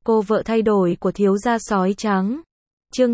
Cô vợ thay đổi của thiếu gia sói trắng. Chương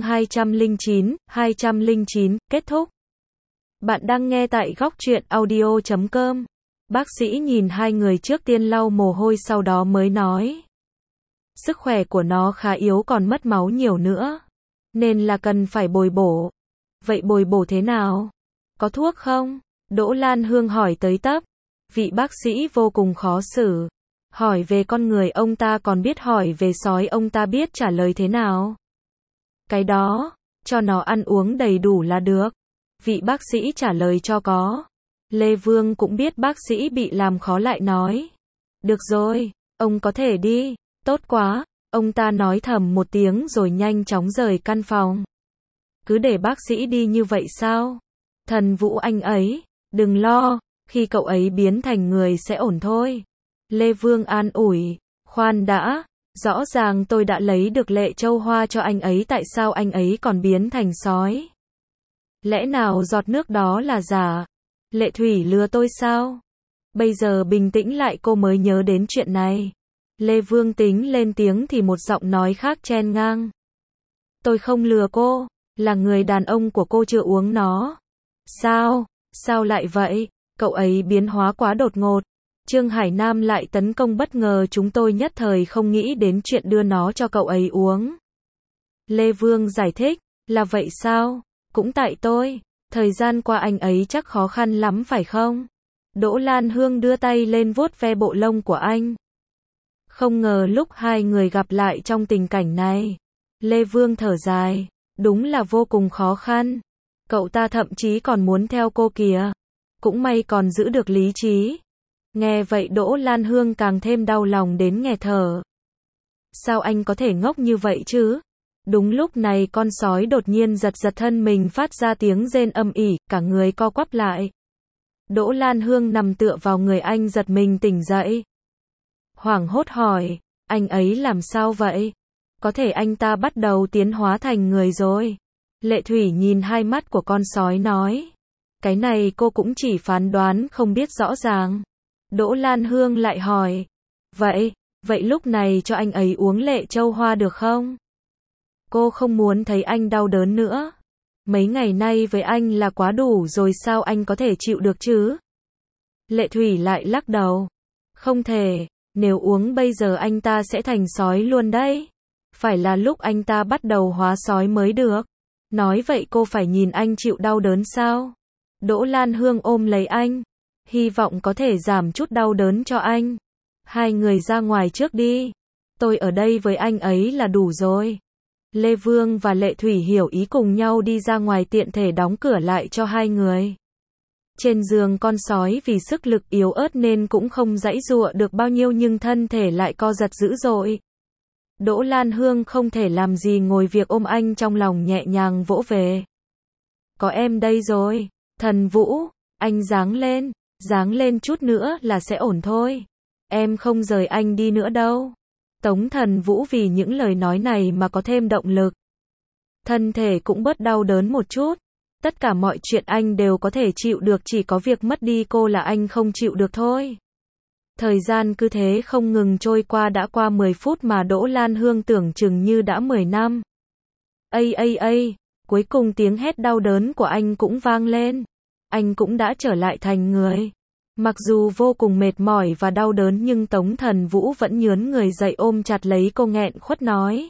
209, kết thúc. Bạn đang nghe tại góc truyện audio.com. Bác sĩ nhìn hai người trước tiên lau mồ hôi sau đó mới nói. Sức khỏe của nó khá yếu còn mất máu nhiều nữa. Nên là cần phải bồi bổ. Vậy bồi bổ thế nào? Có thuốc không? Đỗ Lan Hương hỏi tới tấp. Vị bác sĩ vô cùng khó xử. Hỏi về con người ông ta còn biết hỏi về sói ông ta biết trả lời thế nào. Cái đó, cho nó ăn uống đầy đủ là được. Vị bác sĩ trả lời cho có. Lê Vương cũng biết bác sĩ bị làm khó lại nói. Được rồi, ông có thể đi. Tốt quá, ông ta nói thầm một tiếng rồi nhanh chóng rời căn phòng. Cứ để bác sĩ đi như vậy sao? Thần Vũ anh ấy, đừng lo, khi cậu ấy biến thành người sẽ ổn thôi. Lê Vương an ủi, khoan đã, rõ ràng tôi đã lấy được Lệ Châu Hoa cho anh ấy tại sao anh ấy còn biến thành sói? Lẽ nào giọt nước đó là giả? Lệ Thủy lừa tôi sao? Bây giờ bình tĩnh lại cô mới nhớ đến chuyện này. Lê Vương tính lên tiếng thì một giọng nói khác chen ngang. Tôi không lừa cô, là người đàn ông của cô chưa uống nó. Sao? Sao lại vậy? Cậu ấy biến hóa quá đột ngột. Trương Hải Nam lại tấn công bất ngờ chúng tôi nhất thời không nghĩ đến chuyện đưa nó cho cậu ấy uống. Lê Vương giải thích, là vậy sao? Cũng tại tôi, thời gian qua anh ấy chắc khó khăn lắm phải không? Đỗ Lan Hương đưa tay lên vuốt ve bộ lông của anh. Không ngờ lúc hai người gặp lại trong tình cảnh này. Lê Vương thở dài, đúng là vô cùng khó khăn. Cậu ta thậm chí còn muốn theo cô kìa. Cũng may còn giữ được lý trí. Nghe vậy Đỗ Lan Hương càng thêm đau lòng đến nghẹt thở. Sao anh có thể ngốc như vậy chứ? Đúng lúc này con sói đột nhiên giật giật thân mình phát ra tiếng rên âm ỉ, cả người co quắp lại. Đỗ Lan Hương nằm tựa vào người anh giật mình tỉnh dậy. Hoảng hốt hỏi, anh ấy làm sao vậy? Có thể anh ta bắt đầu tiến hóa thành người rồi. Lệ Thủy nhìn hai mắt của con sói nói. Cái này cô cũng chỉ phán đoán không biết rõ ràng. Đỗ Lan Hương lại hỏi. Vậy lúc này cho anh ấy uống Lệ Châu Hoa được không? Cô không muốn thấy anh đau đớn nữa. Mấy ngày nay với anh là quá đủ rồi sao anh có thể chịu được chứ? Lệ Thủy lại lắc đầu. Không thể, nếu uống bây giờ anh ta sẽ thành sói luôn đấy. Phải là lúc anh ta bắt đầu hóa sói mới được. Nói vậy cô phải nhìn anh chịu đau đớn sao? Đỗ Lan Hương ôm lấy anh. Hy vọng có thể giảm chút đau đớn cho anh. Hai người ra ngoài trước đi. Tôi ở đây với anh ấy là đủ rồi. Lê Vương và Lệ Thủy hiểu ý cùng nhau đi ra ngoài tiện thể đóng cửa lại cho hai người. Trên giường con sói vì sức lực yếu ớt nên cũng không giãy giụa được bao nhiêu nhưng thân thể lại co giật dữ dội. Đỗ Lan Hương không thể làm gì ngồi việc ôm anh trong lòng nhẹ nhàng vỗ về. Có em đây rồi, Thần Vũ, anh dáng lên chút nữa là sẽ ổn thôi. Em không rời anh đi nữa đâu. Tống Thần Vũ vì những lời nói này mà có thêm động lực. Thân thể cũng bớt đau đớn một chút. Tất cả mọi chuyện anh đều có thể chịu được chỉ có việc mất đi cô là anh không chịu được thôi. Thời gian cứ thế không ngừng trôi qua đã qua 10 phút mà Đỗ Lan Hương tưởng chừng như đã 10 năm. Ây, cuối cùng tiếng hét đau đớn của anh cũng vang lên. Anh cũng đã trở lại thành người. Mặc dù vô cùng mệt mỏi và đau đớn nhưng Tống Thần Vũ vẫn nhướn người dậy ôm chặt lấy cô nghẹn khuất nói.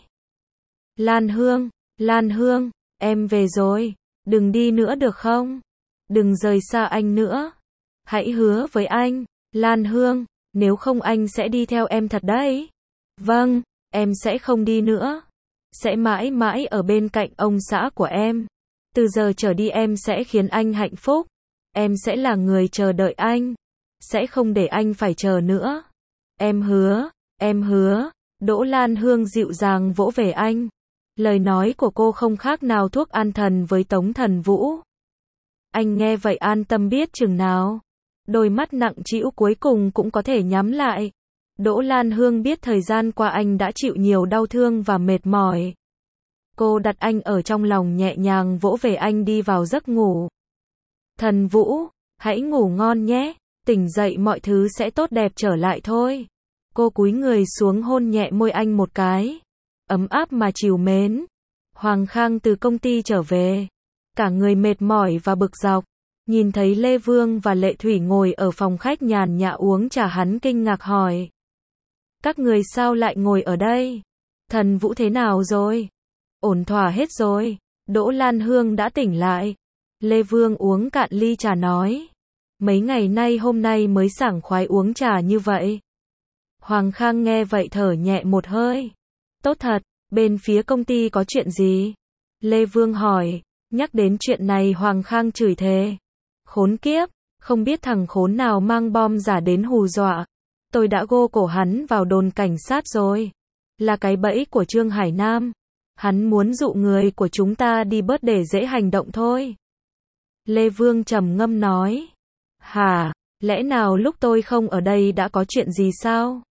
Lan Hương, em về rồi. Đừng đi nữa được không? Đừng rời xa anh nữa. Hãy hứa với anh, Lan Hương, nếu không anh sẽ đi theo em thật đấy. Vâng, em sẽ không đi nữa. Sẽ mãi mãi ở bên cạnh ông xã của em. Từ giờ trở đi em sẽ khiến anh hạnh phúc. Em sẽ là người chờ đợi anh. Sẽ không để anh phải chờ nữa. Em hứa. Đỗ Lan Hương dịu dàng vỗ về anh. Lời nói của cô không khác nào thuốc an thần với Tống Thần Vũ. Anh nghe vậy an tâm biết chừng nào. Đôi mắt nặng trĩu cuối cùng cũng có thể nhắm lại. Đỗ Lan Hương biết thời gian qua anh đã chịu nhiều đau thương và mệt mỏi. Cô đặt anh ở trong lòng nhẹ nhàng vỗ về anh đi vào giấc ngủ. Thần Vũ, hãy ngủ ngon nhé. Tỉnh dậy mọi thứ sẽ tốt đẹp trở lại thôi. Cô cúi người xuống hôn nhẹ môi anh một cái. Ấm áp mà trìu mến. Hoàng Khang từ công ty trở về. Cả người mệt mỏi và bực dọc. Nhìn thấy Lê Vương và Lệ Thủy ngồi ở phòng khách nhàn nhã uống trà, hắn kinh ngạc hỏi. Các người sao lại ngồi ở đây? Thần Vũ thế nào rồi? Ổn thỏa hết rồi. Đỗ Lan Hương đã tỉnh lại. Lê Vương uống cạn ly trà nói. Mấy ngày nay hôm nay mới sảng khoái uống trà như vậy. Hoàng Khang nghe vậy thở nhẹ một hơi. Tốt thật, bên phía công ty có chuyện gì? Lê Vương hỏi. Nhắc đến chuyện này Hoàng Khang chửi thề. Khốn kiếp, không biết thằng khốn nào mang bom giả đến hù dọa. Tôi đã gô cổ hắn vào đồn cảnh sát rồi. Là cái bẫy của Trương Hải Nam. Hắn muốn dụ người của chúng ta đi bớt để dễ hành động thôi. Lê Vương trầm ngâm nói. Hả, lẽ nào lúc tôi không ở đây đã có chuyện gì sao?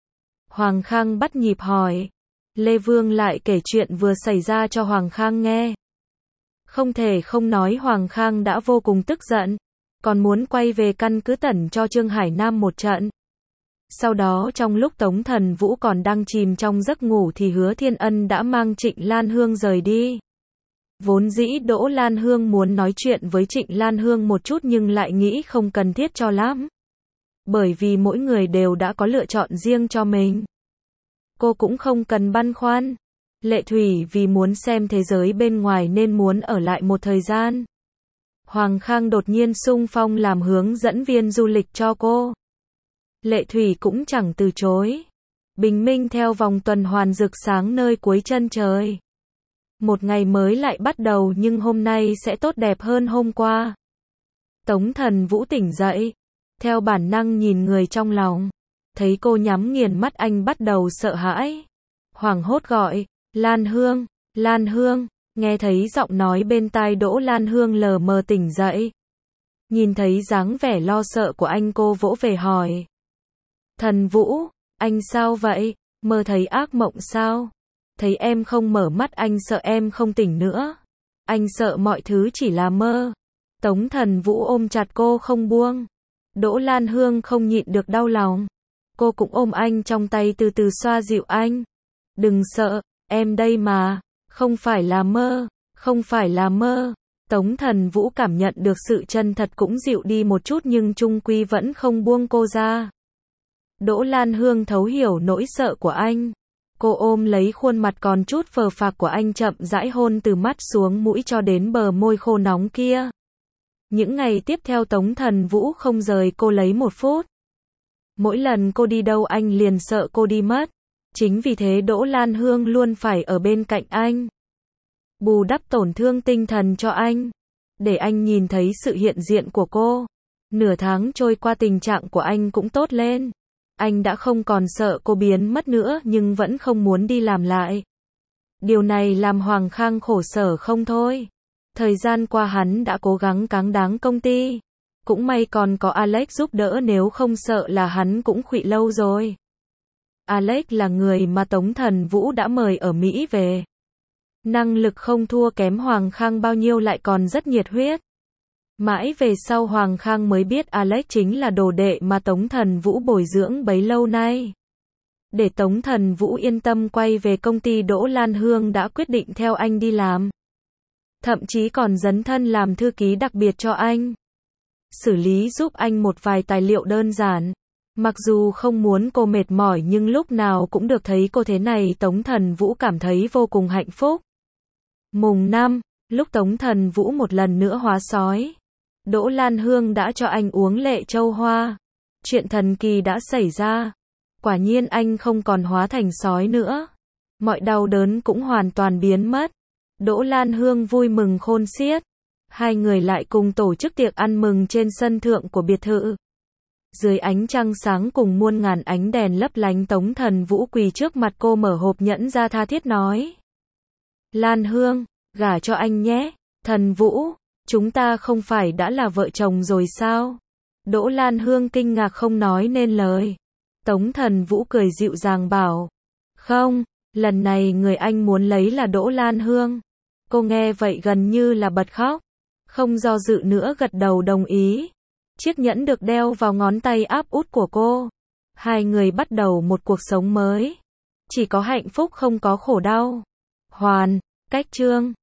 Hoàng Khang bắt nhịp hỏi. Lê Vương lại kể chuyện vừa xảy ra cho Hoàng Khang nghe. Không thể không nói Hoàng Khang đã vô cùng tức giận. Còn muốn quay về căn cứ tẩn cho Trương Hải Nam một trận. Sau đó trong lúc Tống Thần Vũ còn đang chìm trong giấc ngủ thì Hứa Thiên Ân đã mang Trịnh Lan Hương rời đi. Vốn dĩ Đỗ Lan Hương muốn nói chuyện với Trịnh Lan Hương một chút nhưng lại nghĩ không cần thiết cho lắm. Bởi vì mỗi người đều đã có lựa chọn riêng cho mình. Cô cũng không cần băn khoăn. Lệ Thủy vì muốn xem thế giới bên ngoài nên muốn ở lại một thời gian. Hoàng Khang đột nhiên xung phong làm hướng dẫn viên du lịch cho cô. Lệ Thủy cũng chẳng từ chối. Bình minh theo vòng tuần hoàn rực sáng nơi cuối chân trời. Một ngày mới lại bắt đầu nhưng hôm nay sẽ tốt đẹp hơn hôm qua. Tống Thần Vũ tỉnh dậy. Theo bản năng nhìn người trong lòng. Thấy cô nhắm nghiền mắt anh bắt đầu sợ hãi. Hoảng hốt gọi. Lan Hương, Lan Hương. Nghe thấy giọng nói bên tai Đỗ Lan Hương lờ mờ tỉnh dậy. Nhìn thấy dáng vẻ lo sợ của anh cô vỗ về hỏi. Thần Vũ, anh sao vậy? Mơ thấy ác mộng sao? Thấy em không mở mắt anh sợ em không tỉnh nữa. Anh sợ mọi thứ chỉ là mơ. Tống Thần Vũ ôm chặt cô không buông. Đỗ Lan Hương không nhịn được đau lòng. Cô cũng ôm anh trong tay từ từ xoa dịu anh. Đừng sợ, em đây mà. Không phải là mơ, không phải là mơ. Tống Thần Vũ cảm nhận được sự chân thật cũng dịu đi một chút nhưng chung quy vẫn không buông cô ra. Đỗ Lan Hương thấu hiểu nỗi sợ của anh. Cô ôm lấy khuôn mặt còn chút phờ phạc của anh chậm rãi hôn từ mắt xuống mũi cho đến bờ môi khô nóng kia. Những ngày tiếp theo Tống Thần Vũ không rời cô lấy một phút. Mỗi lần cô đi đâu anh liền sợ cô đi mất. Chính vì thế Đỗ Lan Hương luôn phải ở bên cạnh anh. Bù đắp tổn thương tinh thần cho anh. Để anh nhìn thấy sự hiện diện của cô. Nửa tháng trôi qua tình trạng của anh cũng tốt lên. Anh đã không còn sợ cô biến mất nữa nhưng vẫn không muốn đi làm lại. Điều này làm Hoàng Khang khổ sở không thôi. Thời gian qua hắn đã cố gắng cáng đáng công ty. Cũng may còn có Alex giúp đỡ nếu không sợ là hắn cũng khuỵu lâu rồi. Alex là người mà Tống Thần Vũ đã mời ở Mỹ về. Năng lực không thua kém Hoàng Khang bao nhiêu lại còn rất nhiệt huyết. Mãi về sau Hoàng Khang mới biết Alex chính là đồ đệ mà Tống Thần Vũ bồi dưỡng bấy lâu nay. Để Tống Thần Vũ yên tâm quay về công ty Đỗ Lan Hương đã quyết định theo anh đi làm. Thậm chí còn dấn thân làm thư ký đặc biệt cho anh. Xử lý giúp anh một vài tài liệu đơn giản. Mặc dù không muốn cô mệt mỏi nhưng lúc nào cũng được thấy cô thế này Tống Thần Vũ cảm thấy vô cùng hạnh phúc. Mùng 5, lúc Tống Thần Vũ một lần nữa hóa sói. Đỗ Lan Hương đã cho anh uống lệ châu hoa. Chuyện thần kỳ đã xảy ra. Quả nhiên anh không còn hóa thành sói nữa. Mọi đau đớn cũng hoàn toàn biến mất. Đỗ Lan Hương vui mừng khôn xiết. Hai người lại cùng tổ chức tiệc ăn mừng trên sân thượng của biệt thự. Dưới ánh trăng sáng cùng muôn ngàn ánh đèn lấp lánh Tống Thần Vũ quỳ trước mặt cô mở hộp nhẫn ra tha thiết nói. Lan Hương, gả cho anh nhé. Thần Vũ, chúng ta không phải đã là vợ chồng rồi sao? Đỗ Lan Hương kinh ngạc không nói nên lời. Tống Thần Vũ cười dịu dàng bảo. Không, lần này người anh muốn lấy là Đỗ Lan Hương. Cô nghe vậy gần như là bật khóc. Không do dự nữa gật đầu đồng ý. Chiếc nhẫn được đeo vào ngón tay áp út của cô. Hai người bắt đầu một cuộc sống mới. Chỉ có hạnh phúc không có khổ đau. Hoàn, cách chương.